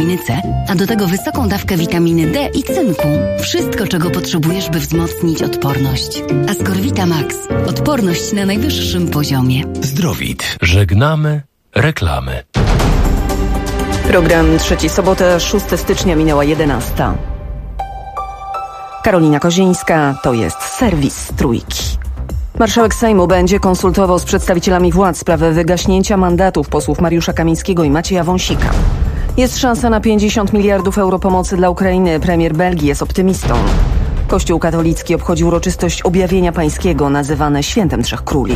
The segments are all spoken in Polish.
witaminy C, a do tego wysoką dawkę witaminy D i cynku. Wszystko, czego potrzebujesz, by wzmocnić odporność. Ascorvita Max. Odporność na najwyższym poziomie. Zdrowit. Żegnamy reklamy. Program Trzeci Sobotę, 6 stycznia, minęła 11. Karolina Kozińska, to jest serwis Trójki. Marszałek Sejmu będzie konsultował z przedstawicielami władz sprawę wygaśnięcia mandatów posłów Mariusza Kamińskiego i Macieja Wąsika. Jest szansa na 50 miliardów euro pomocy dla Ukrainy. Premier Belgii jest optymistą. Kościół katolicki obchodzi uroczystość Objawienia Pańskiego, nazywane Świętem Trzech Króli.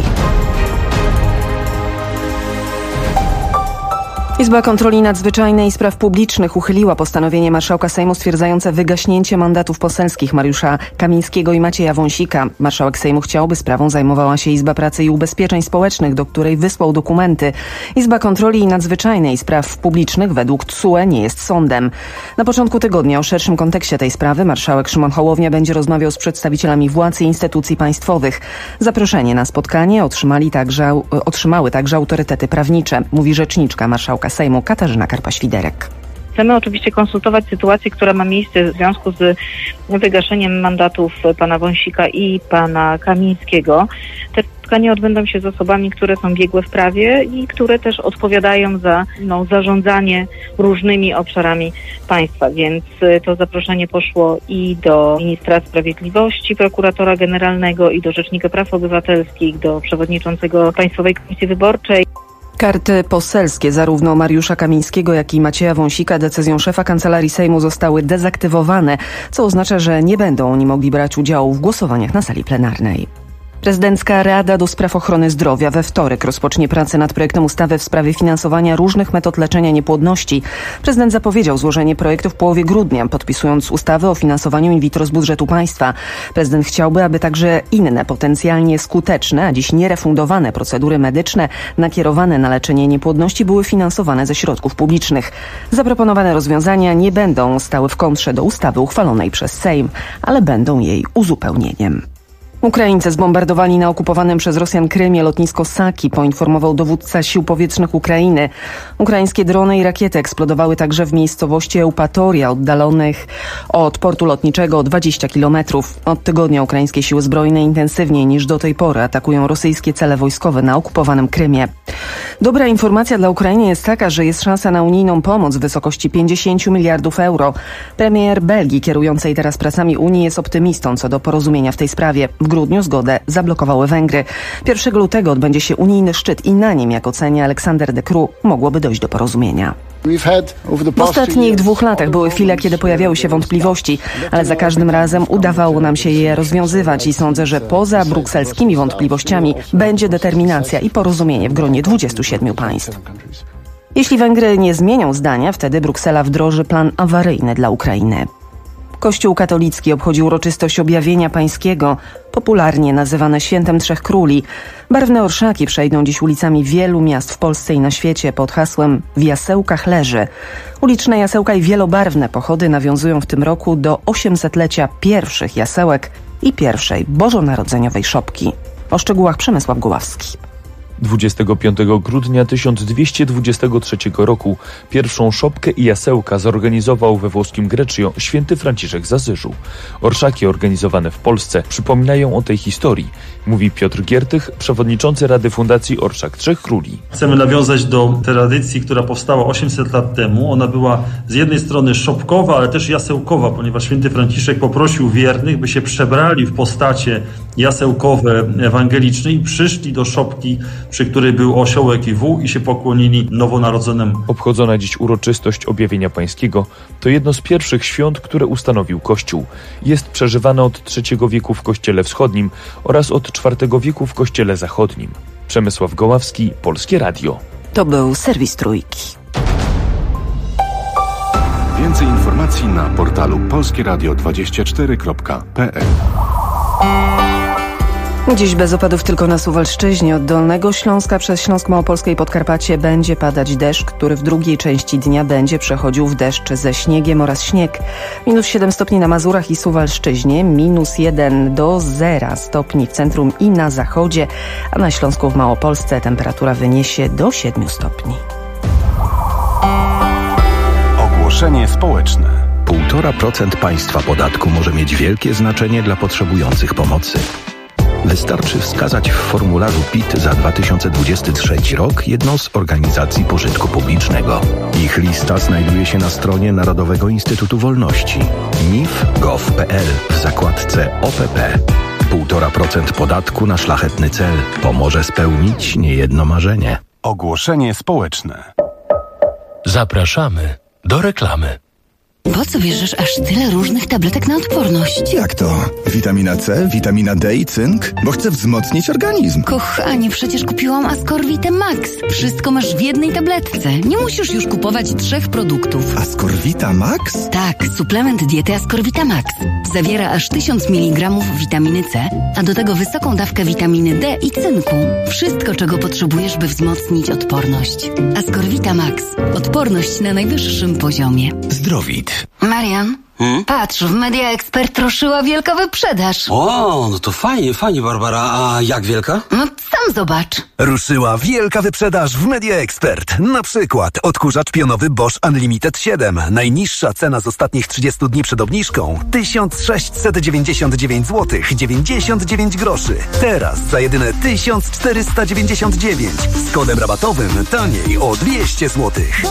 Izba Kontroli Nadzwyczajnej i Spraw Publicznych uchyliła postanowienie marszałka Sejmu stwierdzające wygaśnięcie mandatów poselskich Mariusza Kamińskiego i Macieja Wąsika. Marszałek Sejmu chciał, by sprawą zajmowała się Izba Pracy i Ubezpieczeń Społecznych, do której wysłał dokumenty. Izba Kontroli Nadzwyczajnej i Spraw Publicznych według TSUE nie jest sądem. Na początku tygodnia o szerszym kontekście tej sprawy marszałek Szymon Hołownia będzie rozmawiał z przedstawicielami władz i instytucji państwowych. Zaproszenie na spotkanie otrzymały także autorytety prawnicze, mówi rzeczniczka marszałka Sejmu Katarzyna Karpa-Świderek. Chcemy oczywiście konsultować sytuację, która ma miejsce w związku z wygaszeniem mandatów pana Wąsika i pana Kamińskiego. Te spotkania odbędą się z osobami, które są biegłe w prawie i które też odpowiadają za zarządzanie różnymi obszarami państwa. Więc to zaproszenie poszło i do ministra sprawiedliwości, prokuratora generalnego, i do rzecznika praw obywatelskich, do przewodniczącego Państwowej Komisji Wyborczej. Karty poselskie zarówno Mariusza Kamińskiego, jak i Macieja Wąsika decyzją szefa Kancelarii Sejmu zostały dezaktywowane, co oznacza, że nie będą oni mogli brać udziału w głosowaniach na sali plenarnej. Prezydencka Rada do Spraw Ochrony Zdrowia we wtorek rozpocznie pracę nad projektem ustawy w sprawie finansowania różnych metod leczenia niepłodności. Prezydent zapowiedział złożenie projektu w połowie grudnia, podpisując ustawę o finansowaniu in vitro z budżetu państwa. Prezydent chciałby, aby także inne potencjalnie skuteczne, a dziś nierefundowane procedury medyczne nakierowane na leczenie niepłodności były finansowane ze środków publicznych. Zaproponowane rozwiązania nie będą stały w kontrze do ustawy uchwalonej przez Sejm, ale będą jej uzupełnieniem. Ukraińcy zbombardowali na okupowanym przez Rosjan Krymie lotnisko Saki, poinformował dowódca sił powietrznych Ukrainy. Ukraińskie drony i rakiety eksplodowały także w miejscowości Eupatoria, oddalonych od portu lotniczego o 20 kilometrów. Od tygodnia ukraińskie siły zbrojne intensywniej niż do tej pory atakują rosyjskie cele wojskowe na okupowanym Krymie. Dobra informacja dla Ukrainy jest taka, że jest szansa na unijną pomoc w wysokości 50 miliardów euro. Premier Belgii, kierującej teraz pracami Unii, jest optymistą co do porozumienia w tej sprawie. W grudniu zgodę zablokowały Węgry. 1 lutego odbędzie się unijny szczyt i na nim, jak ocenia Aleksander De Croo, mogłoby dojść do porozumienia. W ostatnich 2 latach były chwile, kiedy pojawiały się wątpliwości, ale za każdym razem udawało nam się je rozwiązywać i sądzę, że poza brukselskimi wątpliwościami będzie determinacja i porozumienie w gronie 27 państw. Jeśli Węgry nie zmienią zdania, wtedy Bruksela wdroży plan awaryjny dla Ukrainy. Kościół katolicki obchodzi uroczystość Objawienia Pańskiego, popularnie nazywane Świętem Trzech Króli. Barwne orszaki przejdą dziś ulicami wielu miast w Polsce i na świecie pod hasłem „W jasełkach leży”. Uliczne jasełka i wielobarwne pochody nawiązują w tym roku do 800-lecia pierwszych jasełek i pierwszej bożonarodzeniowej szopki. O szczegółach Przemysław Goławski. 25 grudnia 1223 roku pierwszą szopkę i jasełka zorganizował we włoskim Greccio święty Franciszek z Asyżu. Orszaki organizowane w Polsce przypominają o tej historii, mówi Piotr Giertych, przewodniczący Rady Fundacji Orszak Trzech Króli. Chcemy nawiązać do tradycji, która powstała 800 lat temu. Ona była z jednej strony szopkowa, ale też jasełkowa, ponieważ święty Franciszek poprosił wiernych, by się przebrali w postacie jasełkowe ewangeliczne i przyszli do szopki, przy której był osiołek i wół, i się pokłonili nowonarodzonemu. Obchodzona dziś uroczystość Objawienia Pańskiego to jedno z pierwszych świąt, które ustanowił Kościół. Jest przeżywane od III wieku w Kościele Wschodnim oraz od IV wieku w Kościele Zachodnim. Przemysław Goławski, Polskie Radio. To był serwis Trójki. Więcej informacji na portalu polskieradio24.pl. Dziś bez opadów tylko na Suwalszczyźnie. Od Dolnego Śląska przez Śląsk Małopolskie i Podkarpacie będzie padać deszcz, który w drugiej części dnia będzie przechodził w deszcz ze śniegiem oraz śnieg. -7 stopni na Mazurach i Suwalszczyźnie, -1 do 0 stopni w centrum i na zachodzie, a na Śląsku w Małopolsce temperatura wyniesie do 7 stopni. Ogłoszenie społeczne. 1,5% państwa podatku może mieć wielkie znaczenie dla potrzebujących pomocy. Wystarczy wskazać w formularzu PIT za 2023 rok jedną z organizacji pożytku publicznego. Ich lista znajduje się na stronie Narodowego Instytutu Wolności nif.gov.pl w zakładce OPP. 1,5% podatku na szlachetny cel pomoże spełnić niejedno marzenie. Ogłoszenie społeczne. Zapraszamy do reklamy. Po co bierzesz aż tyle różnych tabletek na odporność? Jak to? Witamina C, witamina D i cynk? Bo chcę wzmocnić organizm. Kochanie, przecież kupiłam Ascorvitę Max. Wszystko masz w jednej tabletce. Nie musisz już kupować 3 produktów. Ascorvita Max? Tak, suplement diety Ascorvita Max. Zawiera aż 1000 mg witaminy C, a do tego wysoką dawkę witaminy D i cynku. Wszystko, czego potrzebujesz, by wzmocnić odporność. Ascorvita Max. Odporność na najwyższym poziomie. Zdrowit. Marian, patrz, w Media Expert ruszyła wielka wyprzedaż. O, no to fajnie, Barbara. A jak wielka? No sam zobacz. Ruszyła wielka wyprzedaż w Media Expert. Na przykład odkurzacz pionowy Bosch Unlimited 7. Najniższa cena z ostatnich 30 dni przed obniżką 1699 zł 99 groszy. Teraz za jedyne 1499. Z kodem rabatowym taniej o 200 zł.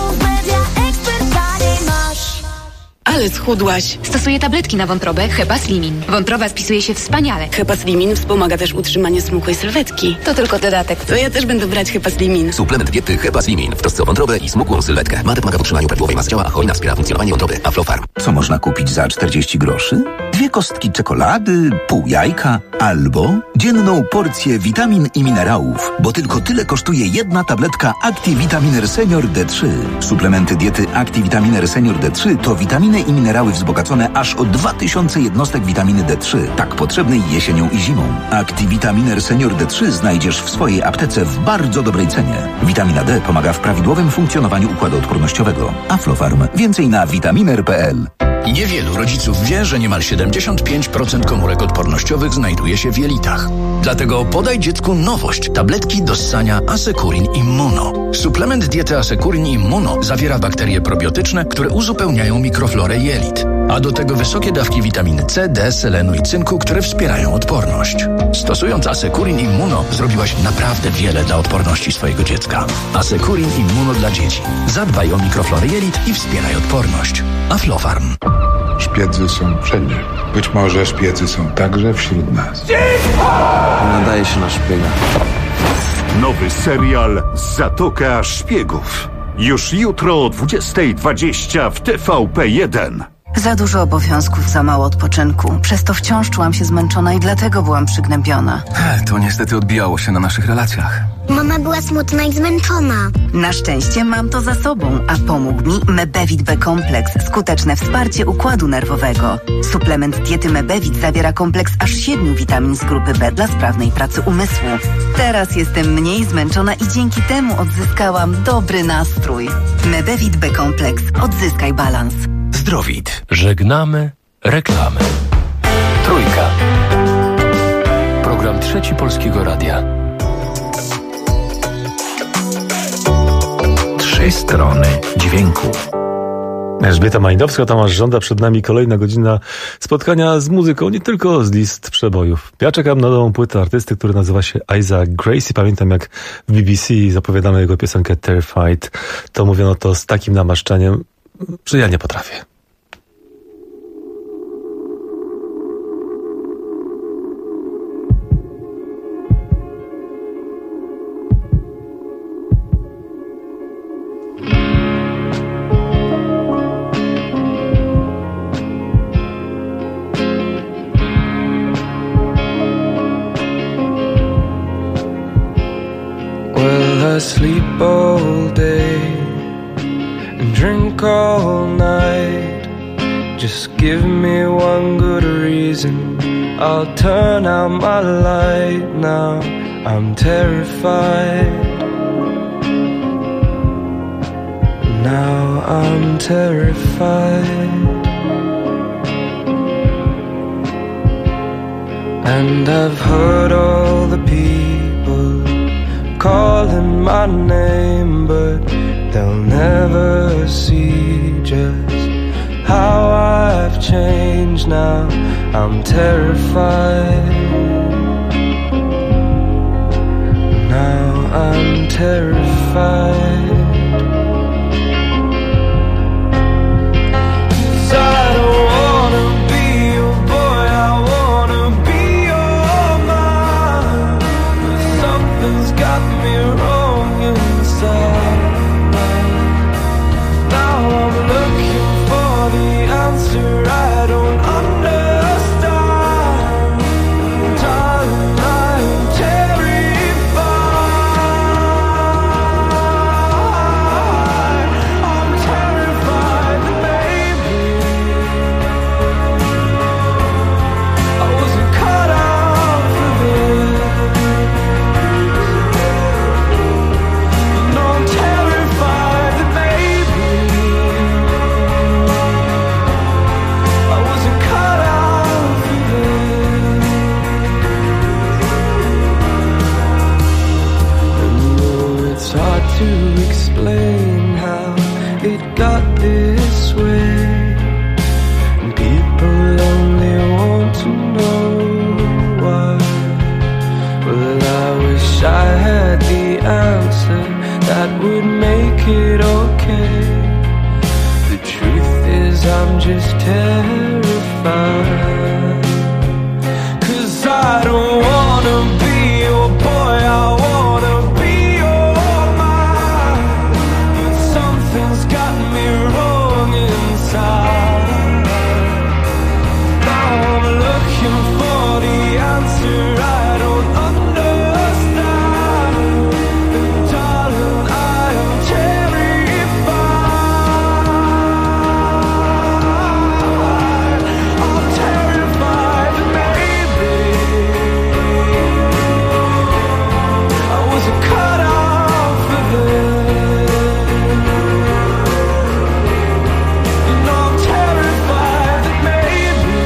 Ale schudłaś. Stosuję tabletki na wątrobę Hepaslimin. Wątroba spisuje się wspaniale. Hepaslimin wspomaga też utrzymanie smukłej sylwetki. To tylko dodatek. To ja też będę brać Hepaslimin. Suplement diety Hepaslimin w trosce o wątrobę i smukłą sylwetkę. Ma pomaga w utrzymaniu prawidłowej masy ciała, a hojna wspiera funkcjonowanie wątroby. Aflofarm. Co można kupić za 40 groszy? 2 kostki czekolady, pół jajka albo dzienną porcję witamin i minerałów, bo tylko tyle kosztuje jedna tabletka Activitaminer Senior D3. Suplementy diety Activitaminer Senior D3 to witaminy i minerały wzbogacone aż o 2000 jednostek witaminy D3, tak potrzebnej jesienią i zimą. Activitaminer Senior D3 znajdziesz w swojej aptece w bardzo dobrej cenie. Witamina D pomaga w prawidłowym funkcjonowaniu układu odpornościowego. Aflofarm. Więcej na vitaminer.pl. Niewielu rodziców wie, że niemal 75% komórek odpornościowych znajduje się w jelitach. Dlatego podaj dziecku nowość. Tabletki do ssania Asekurin Immuno. Suplement diety Asekurin Immuno zawiera bakterie probiotyczne, które uzupełniają mikroflorę jelit. A do tego wysokie dawki witaminy C, D, selenu i cynku, które wspierają odporność. Stosując Asekurin Immuno zrobiłaś naprawdę wiele dla odporności swojego dziecka. Asekurin Immuno dla dzieci. Zadbaj o mikroflorę jelit i wspieraj odporność. Aflofarm. Szpiedzy są wszędzie. Być może szpiedzy są także wśród nas. Nadaje się na szpiega. Nowy serial Zatoka Szpiegów. Już jutro o 20:20 w TVP1. Za dużo obowiązków, za mało odpoczynku. Przez to wciąż czułam się zmęczona i dlatego byłam przygnębiona. To niestety odbijało się na naszych relacjach. Mama była smutna i zmęczona. Na szczęście mam to za sobą, a pomógł mi Mebevit B-kompleks. Skuteczne wsparcie układu nerwowego. Suplement diety Mebevit zawiera kompleks aż 7 witamin z grupy B dla sprawnej pracy umysłu. Teraz jestem mniej zmęczona i dzięki temu odzyskałam dobry nastrój. Mebevit B-kompleks. Odzyskaj balans. Zdrowit. Żegnamy reklamy. Trójka. Program Trzeci Polskiego Radia. 3 strony dźwięku. Elżbieta Majnowska, Tomasz Żąda, przed nami kolejna godzina spotkania z muzyką, nie tylko z list przebojów. Ja czekam na nową płytę artysty, który nazywa się Isaac Gracie. Pamiętam, jak w BBC zapowiadano jego piosenkę Terrified, to mówiono to z takim namaszczeniem, że ja nie potrafię. I sleep all day and drink all night. Just give me one good reason, I'll turn out my light. Now I'm terrified. Now I'm terrified. And I've heard all the people calling my name, but they'll never see just how I've changed now. I'm terrified. Now I'm terrified. 'Cause I don't wanna be your boy, I wanna be your man. But something's got me wrong inside. Now I'm looking for the answer I don't understand. Darling, I'm terrified. I'm terrified that maybe I wasn't cut out for this. No, I'm terrified that maybe I wasn't cut out for this. And though it's hard to explain how it got this way, and people only want to know why, well, I wish I had the answer that would make it okay. The truth is I'm just terrified. 'Cause I don't wanna be your boy, I wanna be your man. But something's got me wrong inside. Now I'm looking for the answer I don't understand. And darling, I am terrified. I'm terrified that maybe I wasn't cut out for this. You know I'm terrified that maybe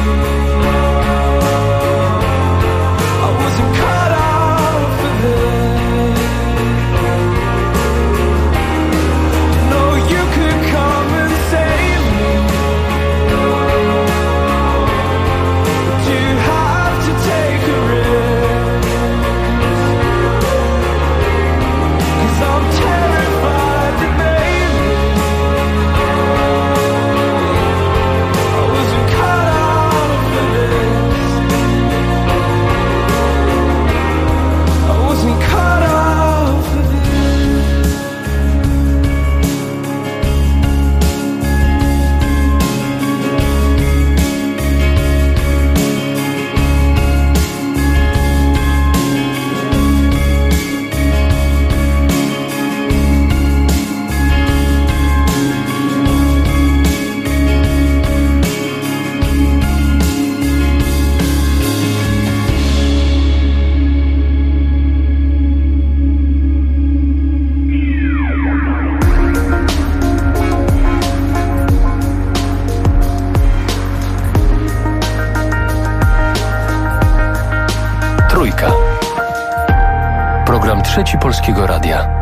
I wasn't cut out for this. No, you could come and save me, but you have to take a risk. 'Cause I'm terrified that maybe I wasn't cut out for this. I wasn't cut out for this. Trójka. Program Trzeci Polskiego Radia.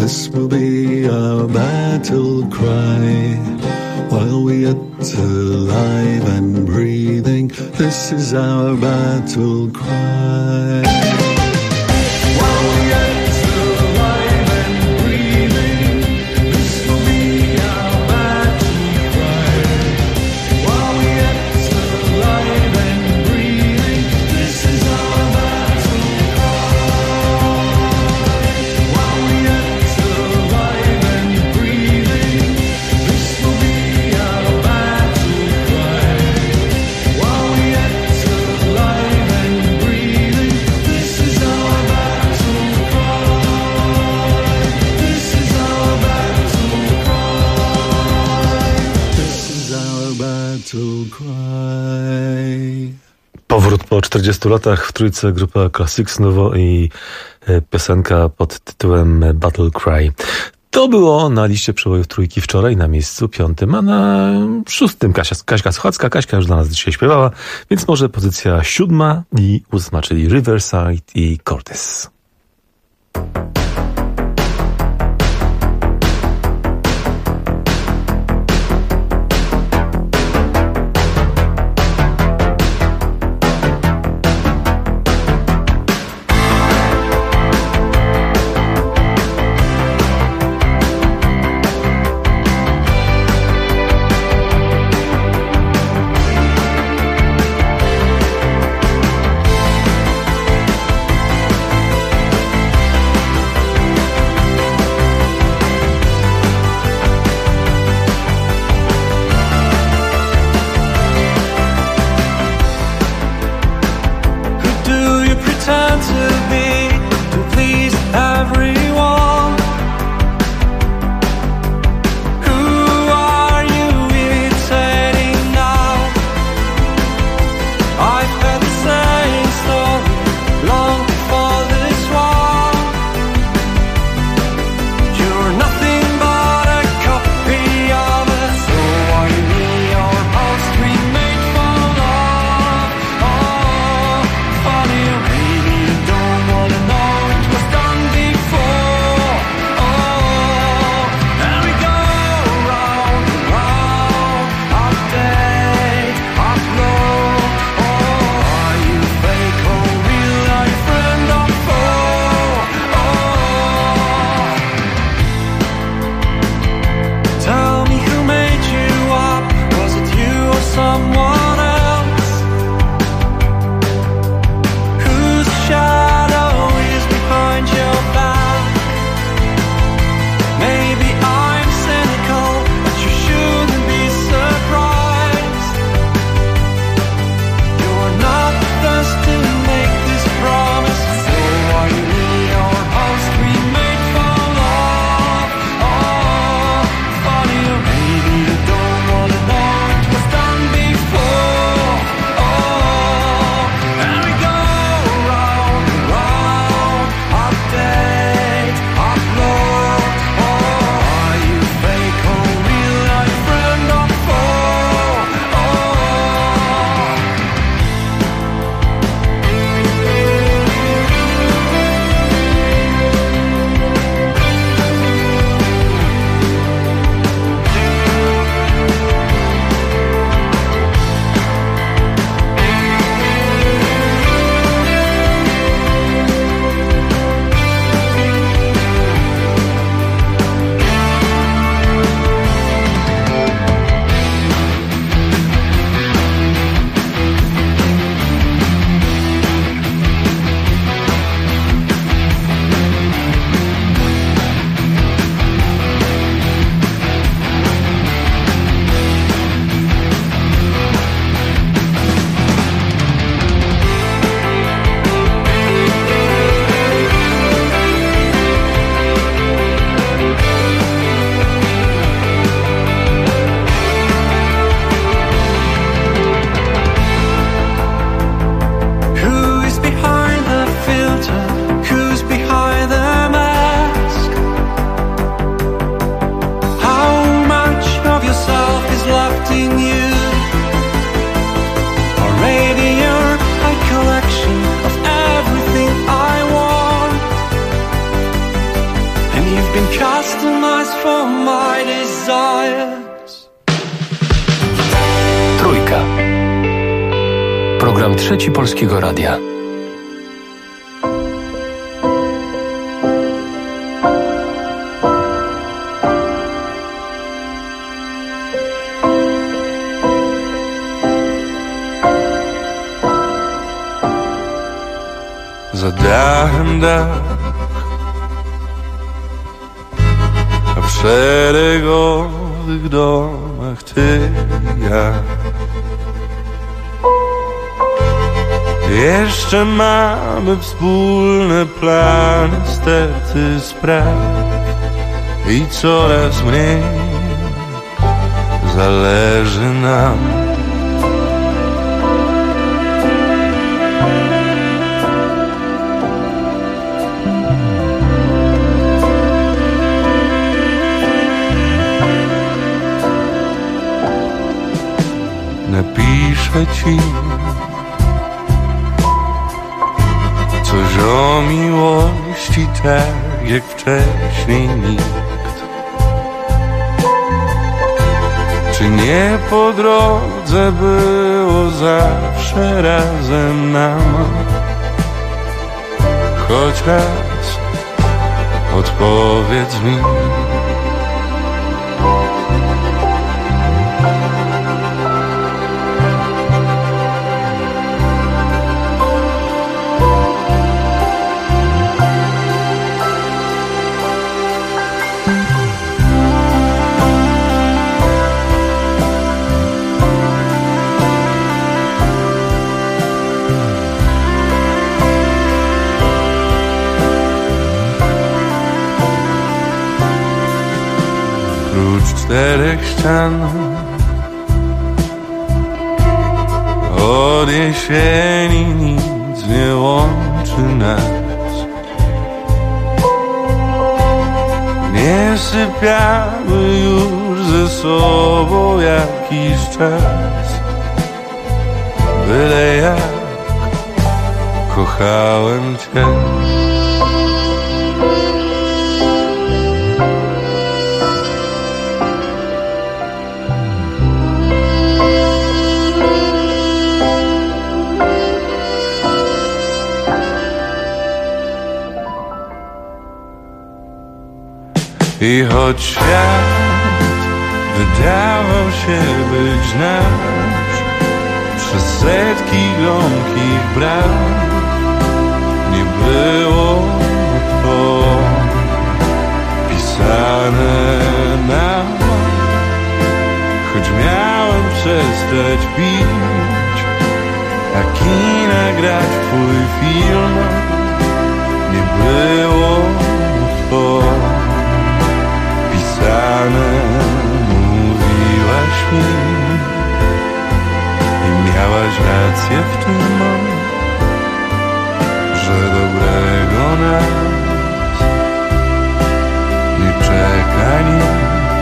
This will be our battle cry. While we yet alive and breathing, this is our battle cry. While we yet alive and breathing, this will be our battle cry. While we yet alive and breathing, this is our battle cry. While we yet alive and breathing, this will be Powrót po 40 latach w trójce grupa Classics Novo i piosenka pod tytułem Battle Cry. To było na liście przebojów trójki wczoraj na miejscu 5, a na 6 Kaśka Słuchacka. Kaśka już dla nas dzisiaj śpiewała, więc może pozycja 7 i 8, czyli Riverside i Cortez. been customized for my desires. Trójka. Program Trzeci Polskiego Radia. Za dachem dach, a w szeregowych domach ty i ja. Jeszcze mamy wspólne plany, sterty spraw i coraz mniej zależy nam. Napiszę ci coś o miłości, tak jak wcześniej nikt. Czy nie po drodze było zawsze razem nam? Choć raz odpowiedz mi. Czterech ścian od jesieni nic nie łączy nas. Nie sypiamy już ze sobą jakiś czas. Byle jak kochałem cię. I choć świat wydawał się być nasz, przez setki gromkich braw nie było to pisane na map. Choć miałem przestać pić, a kina grać w twój film, nie było to mówiłaś mi i miałaś rację w tym, że dobrego nas nie czeka nic.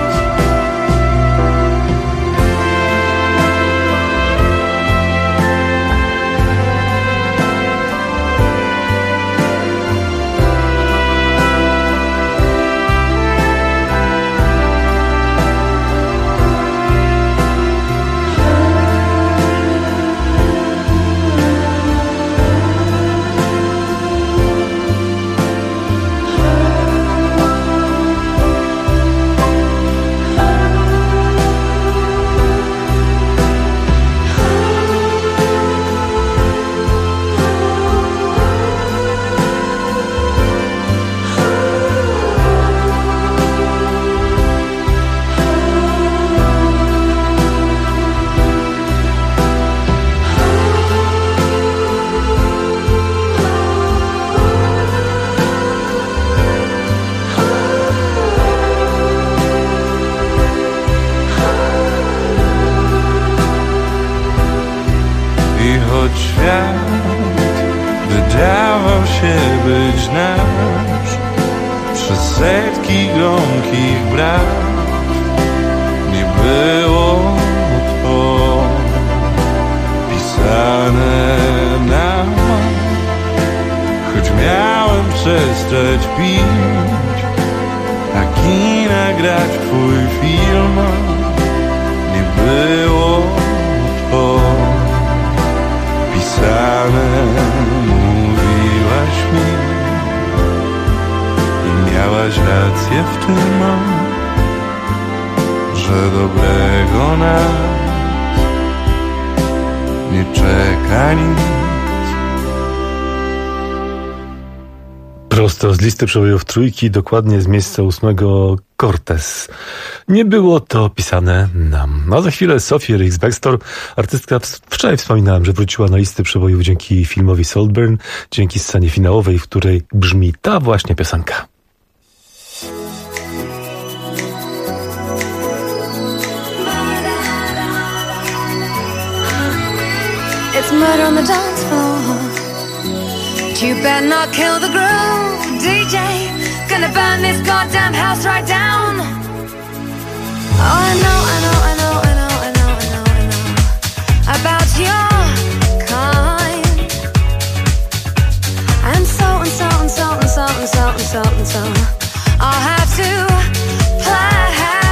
być nasz przez setki gromkich braw. Nie było to pisane na mak, choć miałem przestać pić, grać twój film. Nie było to pisane, mówiłaś mi i miałaś rację w tym, że dobrego nas nie czeka nic. Prosto z listy przebojów trójki, dokładnie z miejsca 8 Cortez. Nie było to pisane nam. A za chwilę Sophie Ellis-Bextor, artystka, wczoraj wspominałem, że wróciła na listy przebojów dzięki filmowi Saltburn, dzięki scenie finałowej, w której brzmi ta właśnie piosenka. It's murder on the dance floor. But you better not kill the groove, DJ. Gonna burn this goddamn house right down. Oh, I know about your kind. And so I'll have to play.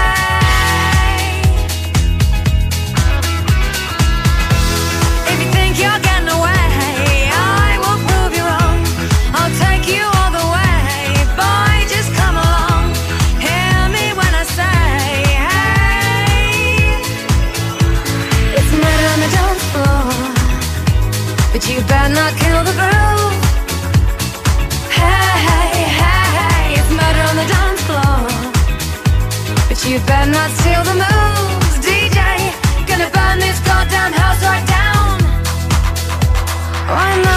If you think you're getting away, I will prove you wrong. I'll take you all the way. Boy, just come along. Hear me when I say, hey. It's murder on the dance floor, but you better not kill the groove. Hey, hey, hey, it's murder on the dance floor, but you better not steal the moves, DJ. Gonna burn this goddamn house right down. Oh, I know.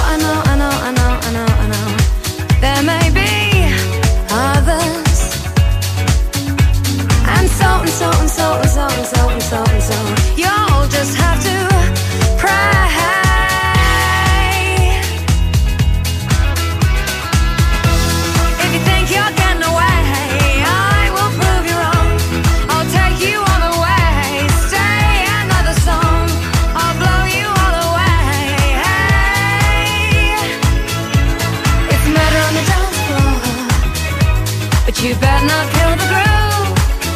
There may be others, and so you'll just have to pray. If you think you're getting away, I will prove you wrong. I'll take you all the way. Stay another song, I'll blow you all away. Hey, it's murder on the dance floor, but you better not kill the groove.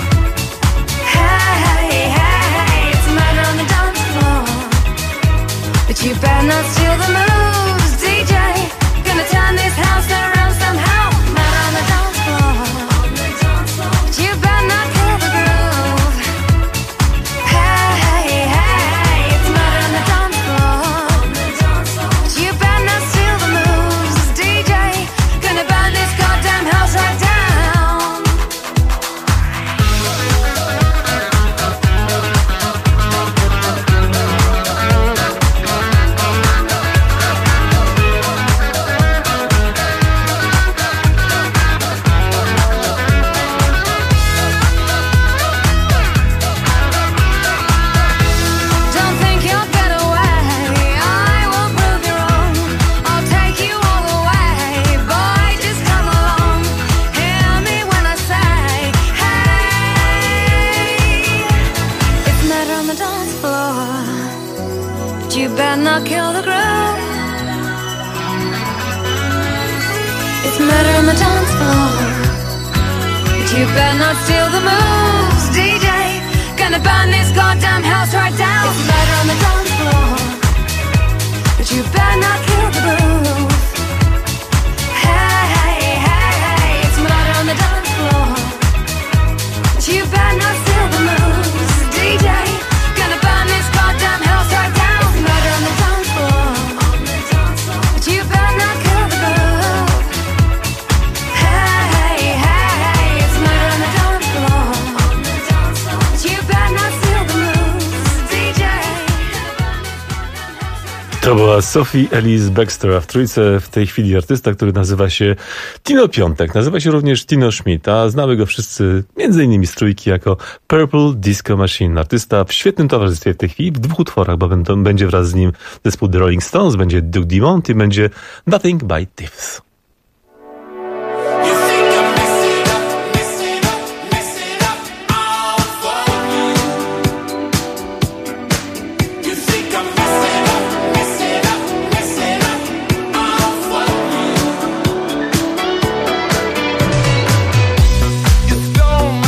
Hey, hey, it's murder on the dance floor, but you better not steal the moves, DJ. Gonna turn this house around somehow. Murder on the dance floor, but you better not kill the groove. Hey, hey, it's murder on the dance floor, but you better not steal the moves, DJ. Gonna burn this goddamn house right down. Don't think you'll get away, I will prove you wrong. I'll take you all the way. Boy, just come along. Hear me when I say, hey. It's murder on the dance floor, but you better not kill the groove. It's murder on the dance floor, but you better not steal the moves, DJ. Gonna burn this goddamn house right down. It's murder on the dance floor, but you better not kill the groove. Hey, hey, hey, it's murder on the dance floor, but you better not steal the moves, DJ. Gonna burn this goddamn house right down. It's murder on the dance floor, but you better not kill the groove. Hey, hey, hey, it's murder on the dance floor, but you better not steal the moves, DJ. To była Sophie Ellis-Bextor, a w trójce w tej chwili artysta, który nazywa się Tino Piątek. Nazywa się również Tino Schmidt, a znamy go wszyscy m.in. z trójki jako Purple Disco Machine. Artysta w świetnym towarzystwie w tej chwili, w 2 utworach, bo będzie wraz z nim zespół The Rolling Stones, będzie Duke Dumont i będzie Nothing But Thieves. You stole my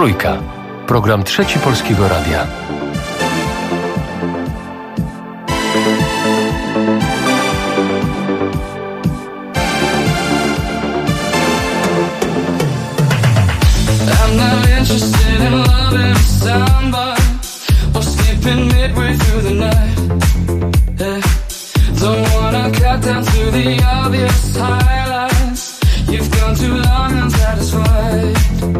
Trójka. Program Trzeci Polskiego Radia. I'm not interested in loving somebody or sleeping midway through the night. Yeah. Don't wanna cut down to the obvious highlights. You've gone too long unsatisfied.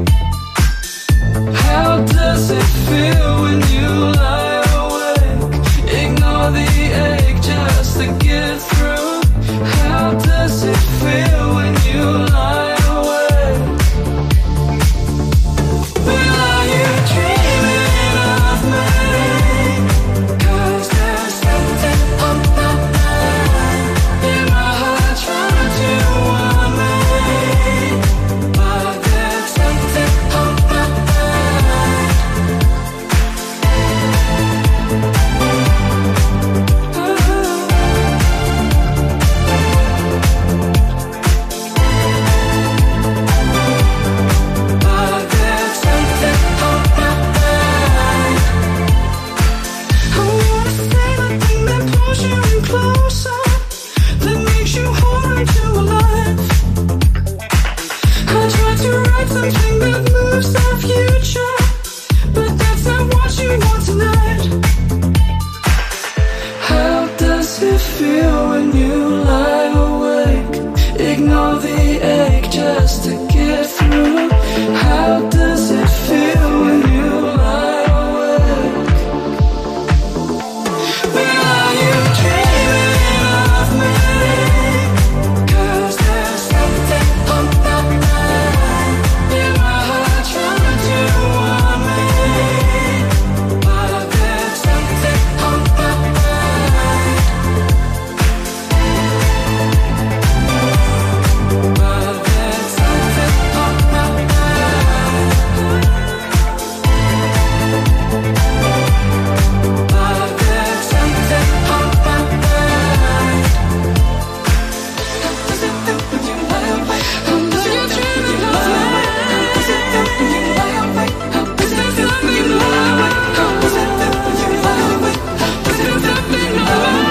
How does it feel when you lie awake? Ignore the ache just to get through. How does it feel when you lie awake? Well, are you dreaming of me? 'Cause there's something on my mind. In my heart trying to warn me. But there's something on my mind. But there's something on my mind. I wanna say the thing that pulls you in closer, that makes you hold on to a life. I try to write something that moves our future, but that's not what you want tonight. How does it feel when you lie awake? Ignore the ache just to get through. How does it feel when you lie awake? Well, are you dreaming of me? 'Cause there's something on my mind. In my heart trying to warn me. But there's something on my mind. But there's something on my mind. But there's something on my mind. How does it feel when you lie awake? How does it feel when you lie awake? How does it feel when you lie awake? How does it feel when you lie awake? How does it feel when you lie awake? How does it feel when you lie awake?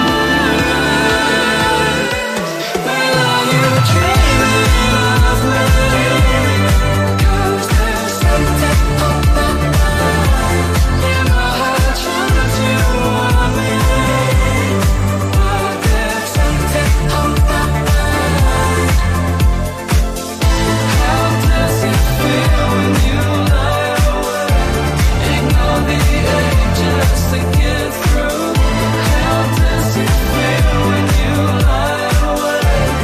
Well, are you dreaming of me? 'Cause there's something on my mind. In my heart trying to warn me. But there's something on my mind. How does it feel when you lie awake? Ignore the ache just to get through. How does it feel when you lie awake?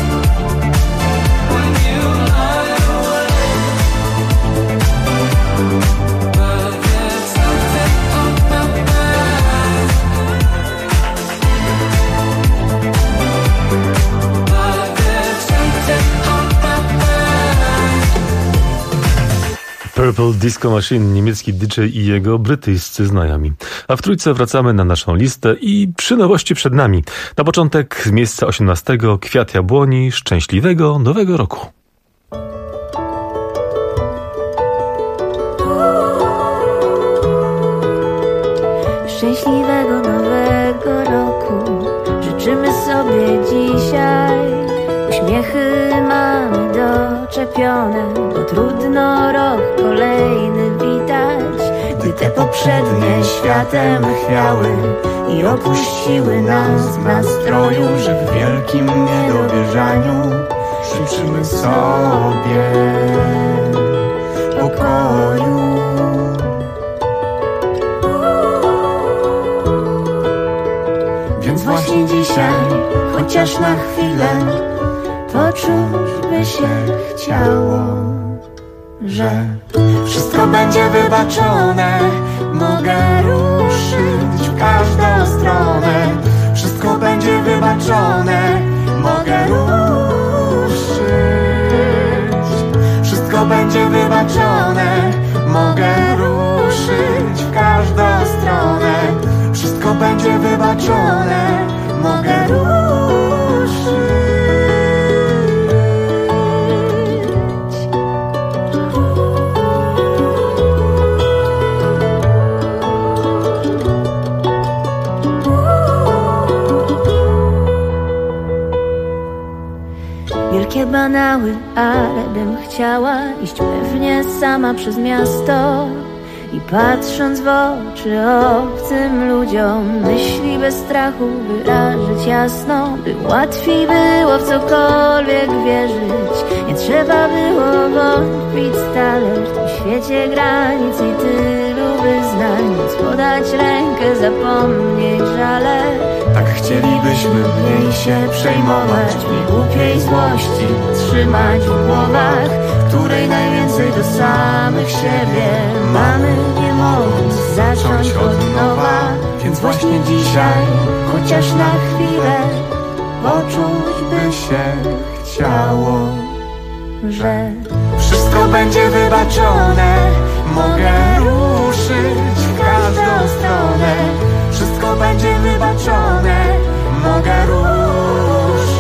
When you lie awake. But there's something on my mind. But there's something on my mind. Purple Disco Machine, niemiecki DJ i jego brytyjscy znajomi. A w Trójce wracamy na naszą listę i 3 nowości przed nami. Na początek z miejsca 18 Kwiat Jabłoni, Szczęśliwego Nowego Roku. Szczęśliwego nowego roku życzymy sobie dzisiaj. Uśmiechy mamy doczepione, bo trudno rok kolejny witać. Gdy te poprzednie światem chwiały i opuściły nas w nastroju, że w wielkim niedowierzaniu życzymy sobie pokoju. Więc właśnie dzisiaj, chociaż na chwilę, poczuć by się chciało, że wszystko będzie wybaczone. Mogę ruszyć w każdą stronę. Wszystko będzie wybaczone. Mogę ruszyć. Wszystko będzie wybaczone. Mogę ruszyć w każdą stronę. Wszystko będzie wybaczone. Mogę ruszyć. takie banały, ale bym chciała iść pewnie sama przez miasto i patrząc w oczy obcym ludziom, myśli bez strachu wyrazić jasno, by łatwiej było w cokolwiek wierzyć. Nie trzeba było wątpić stale w tym świecie granic i tylu wyznań, więc podać rękę, zapomnieć żale. Tak chcielibyśmy mniej się przejmować i głupiej złości trzymać w głowach, której najwięcej do samych siebie mamy, nie mogąc zacząć od nowa. Więc właśnie dzisiaj, chociaż na chwilę, poczuć by się chciało, że wszystko będzie wybaczone. Mogę ruszyć w każdą stronę. Wszystko będzie wybaczone. Mogę ruszyć.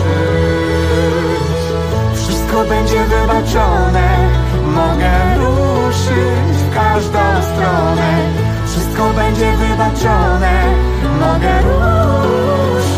Wszystko będzie wybaczone. Mogę ruszyć w każdą stronę. Wszystko będzie wybaczone. Mogę ruszyć.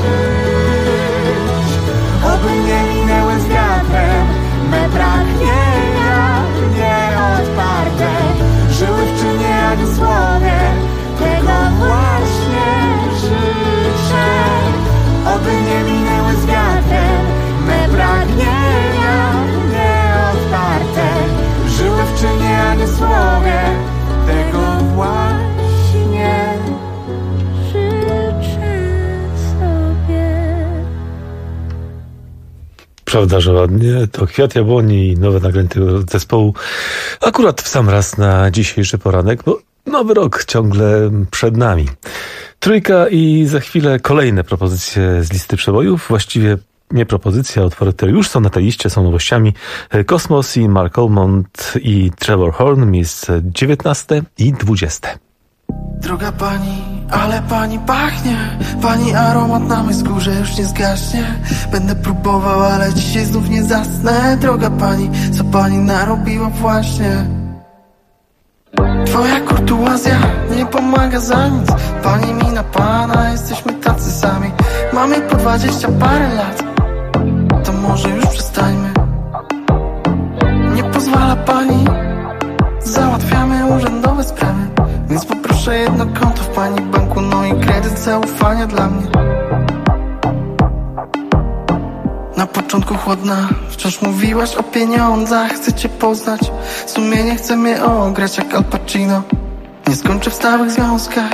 Oby nie minęły z wiatrem me pragnienia nieodparte. Żyły w czynie, a nie słowie. Tego właśnie życzę. Oby nie minęły z wiatrem me pragnienia nieodparte. Żyły w czynie, a nie słowie. Tego właśnie życzę sobie. Prawda, że ładnie. To Kwiat Jabłoni i nowe nagranie tego zespołu akurat w sam raz na dzisiejszy poranek, bo nowy rok ciągle przed nami. Trójka i za chwilę kolejne propozycje z listy przebojów. Właściwie nie propozycje, a utwory, które już są na tej liście, są nowościami. Kosmos i Mark Almond i Trevor Horn, miejsce 19 i 20. Droga pani, ale pani pachnie. Pani aromat na mej skórze już nie zgaśnie. Będę próbował, ale dzisiaj znów nie zasnę. Droga pani, co pani narobiła właśnie? Twoja kurtuazja nie pomaga za nic. Pani mi na pana, jesteśmy tacy sami. Mamy po 20 parę lat. To może już przestańmy. Nie pozwala pani. Załatwiamy urzędowe sprawy. Więc poproszę jedno konto w pani banku, no i kredyt zaufania dla mnie. Na początku chłodna, wciąż mówiłaś o pieniądzach. Chcę cię poznać, sumienie chce mnie ograć jak Al Pacino. Nie skończę w stałych związkach.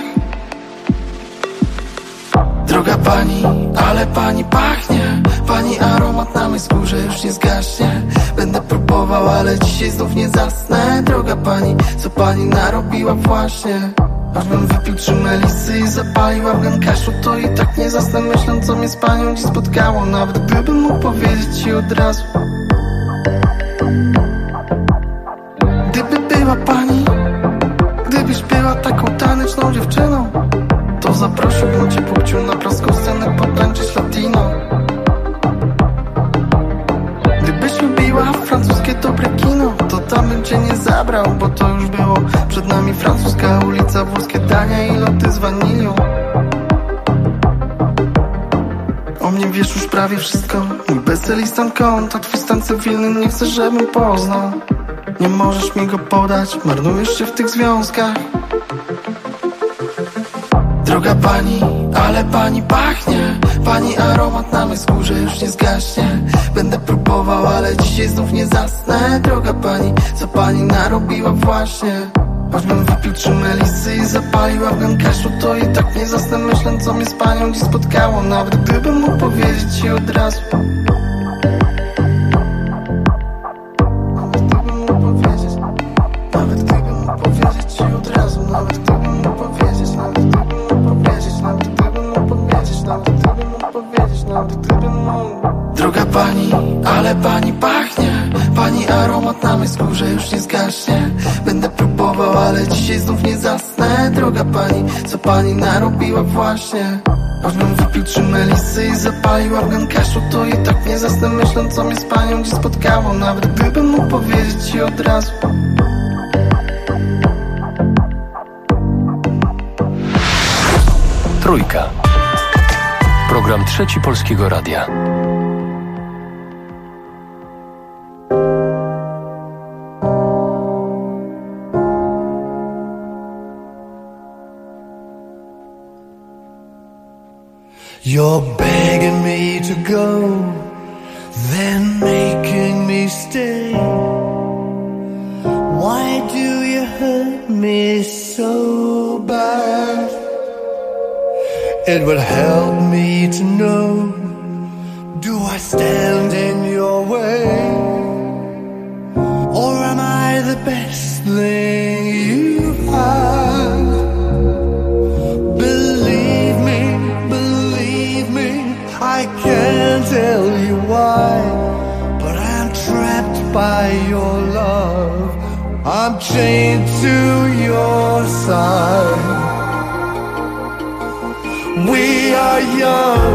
Droga pani, ale pani pachnie. Pani aromat na mej skórze już nie zgaśnie. Będę próbował, ale dzisiaj znów nie zasnę. Droga pani, co pani narobiła właśnie? Aż bym wypił 3 melisy i zapaliła w kaszu, to i tak nie zasnę, myśląc, co mnie z panią dziś spotkało. Nawet gdybym mógł powiedzieć ci od razu. Gdyby była pani, gdybyś była taką taneczną dziewczyną, to zaprosiłbym cię płciu na praską scenę potańczyć latino. Gdybyś lubiła francuskie dobre kino, to tam bym cię nie zabrał, bo to już było. Przed nami francuska ulica, włoskie dania i loty z wanilią. O mnie wiesz już prawie wszystko. Mój PESEL i stan konta, twój stan cywilny nie chcę, żebym poznał. Nie możesz mi go podać, marnujesz się w tych związkach. Droga pani, ale pani pachnie. Pani aromat na mej skórze już nie zgaśnie. Będę próbował, ale dzisiaj znów nie zasnę. Droga pani, co pani narobiła właśnie? Aż bym wypił 3 melisy i zapaliła w kaszu, to i tak nie zasnę, myśląc, co mnie z panią dziś spotkało. Nawet gdybym mógł powiedzieć ci od razu. Nawet gdybym mógł powiedzieć. Nawet gdybym mógł powiedzieć ci od razu. Nawet gdybym mógł powiedzieć. Nawet gdybym mógł powiedzieć. Nawet gdybym mógł powiedzieć. Nawet gdybym mógł powiedzieć. Nawet gdybym mógł. Droga pani, ale pani pachnie. Pani aromat na mej skórze już nie zgaśnie. Będę próbował, ale dzisiaj znów nie zasnę. Droga pani, co pani narobiła właśnie? Aż bym wypił 3 melisy i zapaliła w kaszu, to i tak nie zasnę, myśląc, co mnie z panią dziś spotkało. Nawet gdybym mógł powiedzieć ci od razu. Trójka. Program Trzeci Polskiego Radia. You're begging me to go, then making me stay. Why do you hurt me so bad? It would help me to know, do I stand in your way? Or am I the best thing you've had? Believe me, I can't tell you why, but I'm trapped by your love. I'm chained to your side. We are young,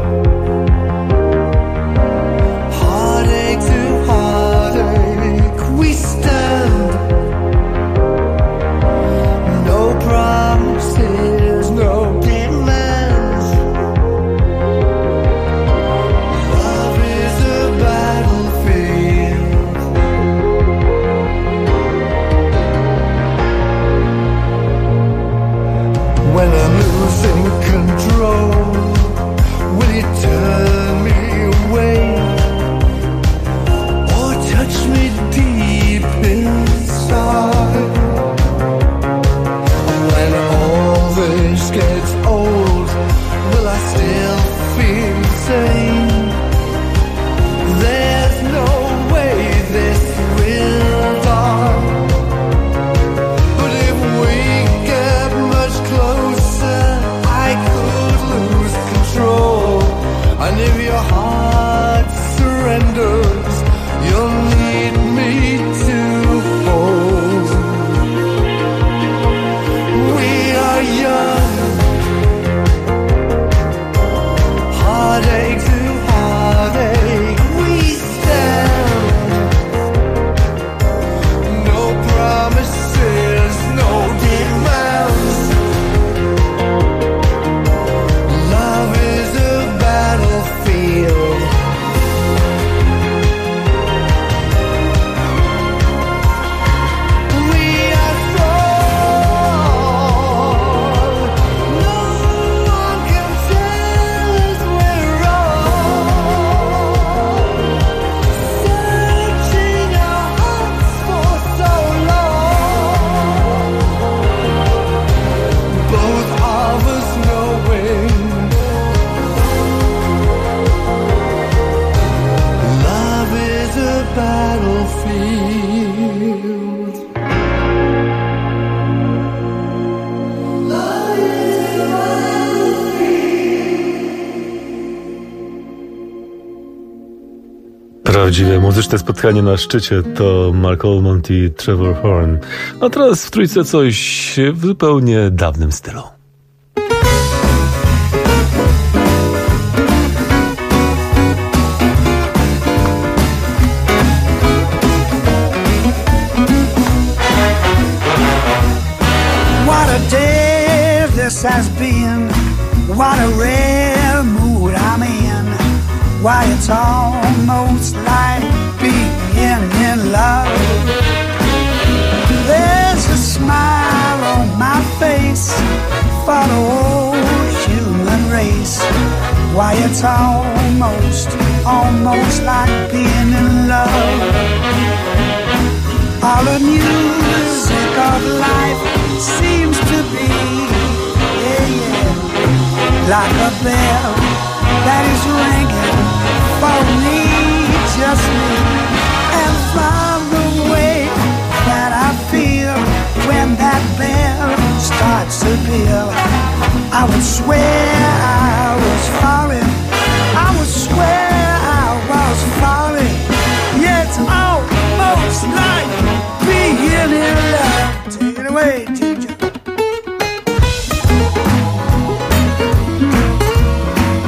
heartache to heartache we stand. No promises, no demands. Love is a battlefield. When I'm losing control, will you turn me away or touch me deep inside? When all this gets old, will I still feel sane? There's no way this will die. But if we get much closer, I could lose control. And if your heart surrenders, you'll need me to hold. We are young, heartache to heartache we stand. No promises, no demands. Love is a battlefield. We are strong. No one can tell us we're wrong. Searching our hearts for so long. Both of us knowing love is a battlefield. Love is a Prawdziwe muzyczne spotkanie na szczycie to Mark Almond i Trevor Horn. A teraz w trójce coś w zupełnie dawnym stylu. What a day this has been. What a rare mood I'm in. Why, it's almost like being in love. There's a smile on my face for the whole human race. Why, it's almost like being in love. All the music of life seems to be, like a bell that is ringing for me, just me. And from the way that I feel when that bell starts to peal, I would swear I was falling. I would swear I was falling. Yeah, it's almost like being in love. Take it away, teacher.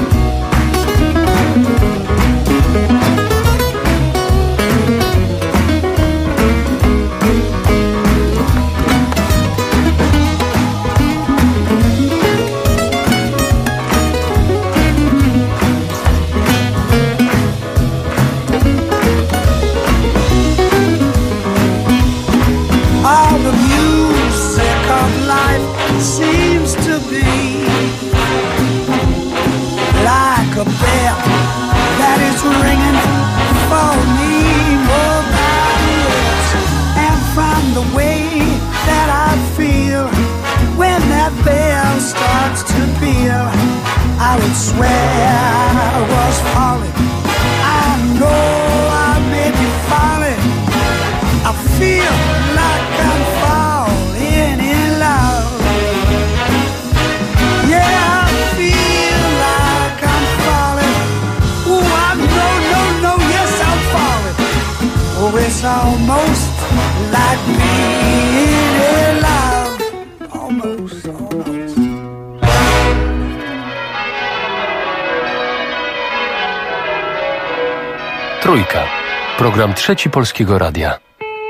Trójka. Program Trzeci Polskiego Radia.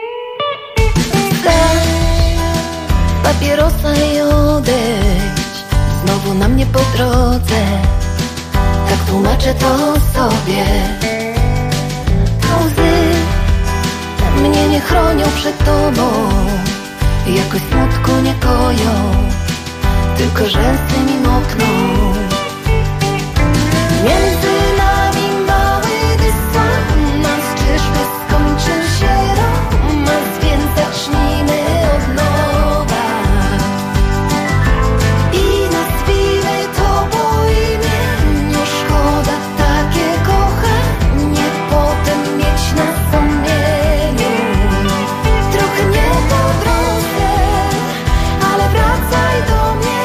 Papierosa i odejść znowu na mnie po drodze. Tak tłumaczę to sobie. Łzy mnie nie chronią przed tobą, jakoś smutku nie koją, tylko rzęsy mi mokną. Między nami mały dysonans, czyżby skończył się romans, więc zacznijmy od nowa i nazwijmy to po imieniu. Szkoda takie kochanie potem mieć na sumieniu. Trochę nie po drodze, ale wracaj do mnie.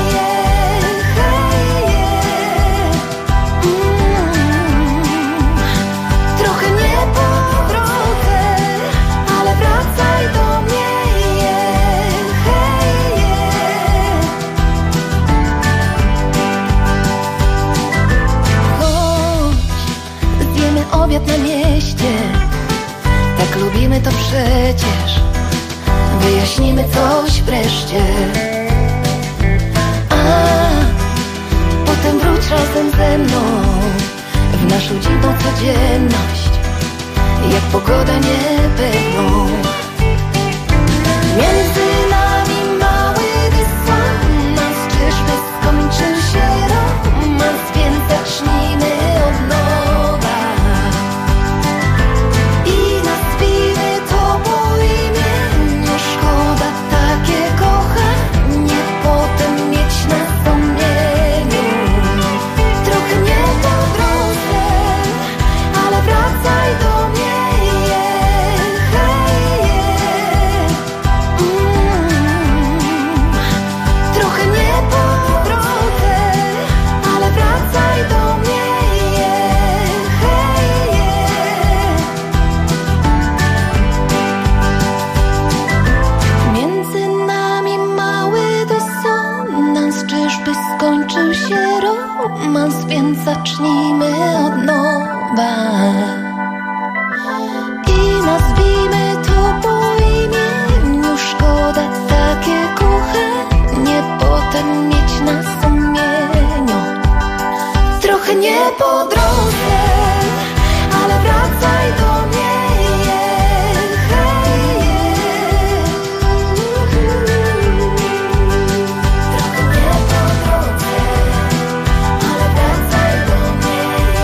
Trochę nie po drodze, ale wracaj do mnie. Chodź, zjemy obiad na mieście, tak lubimy to przecież. Wyjaśnimy coś wreszcie. Potem wróć razem ze mną w naszą dziwną codzienność, jak pogoda niepewną. Między nami mały dysonans, czyżby skończył się romans, więc zacznijmy od nowa i nazwijmy to po imieniu. Szkoda takie kochanie potem mieć na sumieniu. Trochę nie po drodze, ale wracaj do mnie. Trochę nie po drodze, ale wracaj do mnie. Między nami mały dysonans, czyżby skończył się romans, więc zacznijmy od nowa i nazwijmy to po imieniu. Szkoda takie kochanie potem mieć na sumieniu. Trochę nie po drodze, ale wracaj do mnie. Trochę nie po drodze, ale wracaj do mnie.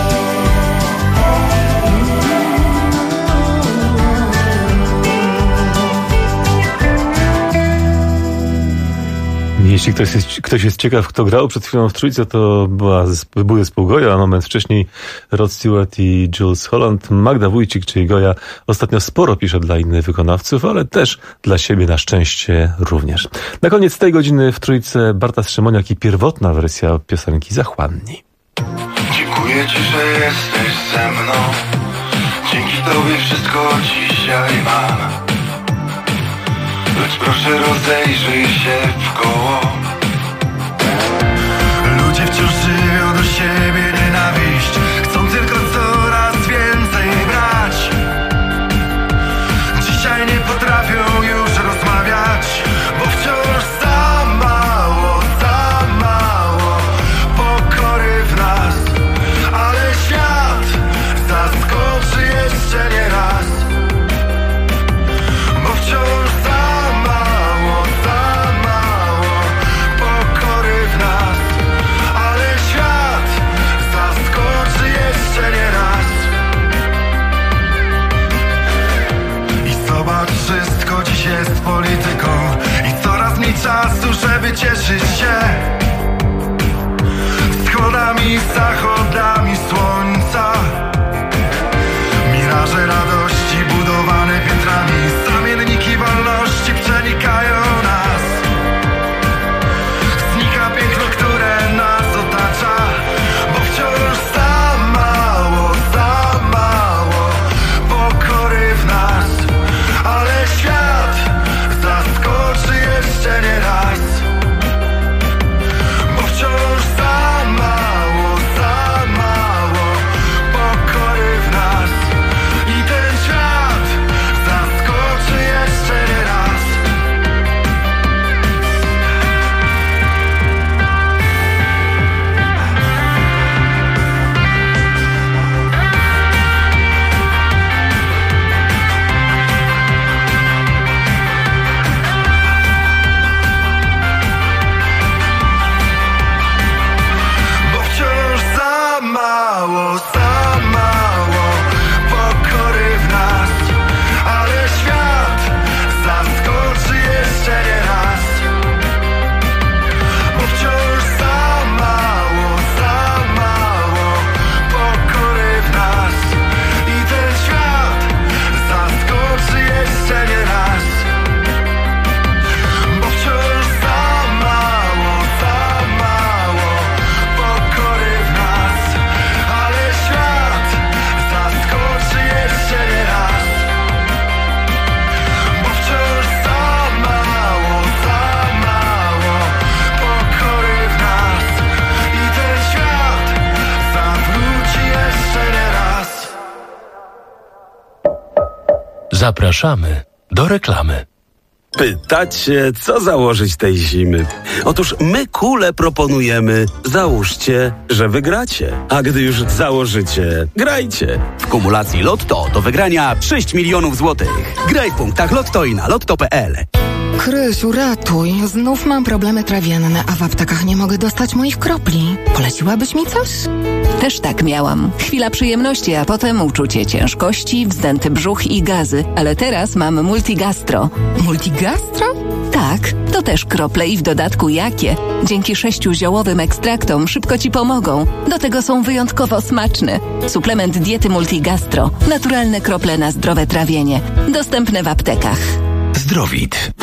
Jeśli ktoś jest ciekaw, kto grał przed chwilą w Trójce, to był zespół Goja, a moment wcześniej Rod Stewart i Jools Holland. Magda Wójcik, czyli Goja, ostatnio sporo pisze dla innych wykonawców, ale też dla siebie na szczęście również. Na koniec tej godziny w Trójce Bartas Szymoniak i pierwotna wersja piosenki Zachłanni. Dziękuję ci, że jesteś ze mną. Dzięki tobie wszystko dzisiaj mam. Lecz proszę rozejrzyj się wkoło. Ludzie wciąż żyją do siebie nienawiść. Chcą tylko coraz więcej brać. Dzisiaj nie potrafią już rozmawiać, bo wciąż za mało pokory w nas. Ale świat zaskoczy jeszcze nie raz, bo wciąż za mało pokory w nas. Ale świat mało pokory w nas, ale świat zaskoczy jeszcze nie raz, bo wciąż za mało pokory w nas i ten świat zaskoczy jeszcze nie raz, bo wciąż za mało pokory w nas, ale świat zaskoczy jeszcze nie raz, bo wciąż za mało pokory w nas i ten świat zawróci jeszcze nie raz. Zapraszamy do reklamy. Pytacie, co założyć tej zimy? Otóż my kule proponujemy. Załóżcie, że wygracie. A gdy już założycie, grajcie. W kumulacji Lotto do wygrania 6 milionów złotych. Graj w punktach Lotto i na lotto.pl. Krysiu, ratuj. Znów mam problemy trawienne, a w aptekach nie mogę dostać moich kropli. Poleciłabyś mi coś? Też tak miałam. Chwila przyjemności, a potem uczucie ciężkości, wzdęty brzuch i gazy. Ale teraz mam Multigastro. Multigastro? Tak, to też krople i w dodatku jakie. Dzięki 6 ziołowym ekstraktom szybko Ci pomogą. Do tego są wyjątkowo smaczne. Suplement diety Multigastro. Naturalne krople na zdrowe trawienie. Dostępne w aptekach. Zdrowit.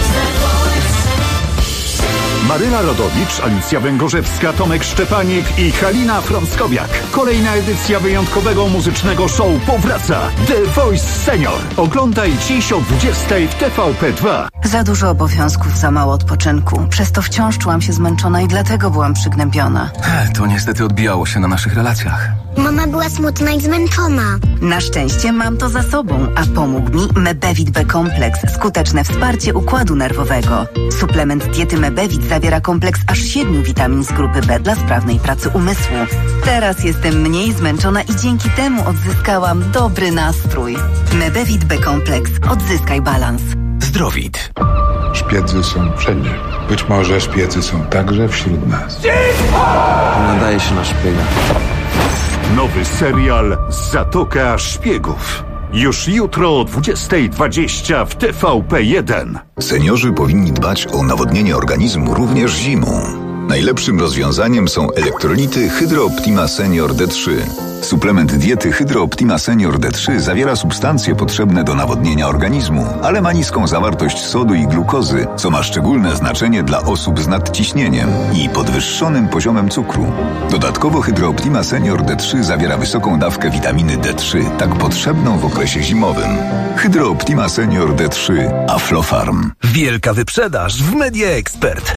Maryla Rodowicz, Alicja Węgorzewska, Tomek Szczepanik i Halina Frąckowiak. Kolejna edycja wyjątkowego muzycznego show powraca. The Voice Senior. Oglądaj dziś o 20:00 w TVP2. Za dużo obowiązków, za mało odpoczynku. Przez to wciąż czułam się zmęczona i dlatego byłam przygnębiona. To niestety odbijało się na naszych relacjach. Mama była smutna i zmęczona. Na szczęście mam to za sobą, a pomógł mi Mebevit B-kompleks. Skuteczne wsparcie układu nerwowego. Suplement diety Mebevit zawiera kompleks aż 7 witamin z grupy B dla sprawnej pracy umysłu. Teraz jestem mniej zmęczona i dzięki temu odzyskałam dobry nastrój. Mebevit B-kompleks. Odzyskaj balans. Zdrowit. Szpiedzy są wszędzie. Być może szpiedzy są także wśród nas. Nadaje się na szpiega. Nowy serial Zatoka Szpiegów. Już jutro o 20:20 w TVP1. Seniorzy powinni dbać o nawodnienie organizmu również zimą. Najlepszym rozwiązaniem są elektrolity Hydro Optima Senior D3. Suplement diety Hydro Optima Senior D3 zawiera substancje potrzebne do nawodnienia organizmu, ale ma niską zawartość sodu i glukozy, co ma szczególne znaczenie dla osób z nadciśnieniem i podwyższonym poziomem cukru. Dodatkowo Hydro Optima Senior D3 zawiera wysoką dawkę witaminy D3, tak potrzebną w okresie zimowym. Hydro Optima Senior D3 Aflofarm. Wielka wyprzedaż w Media Expert.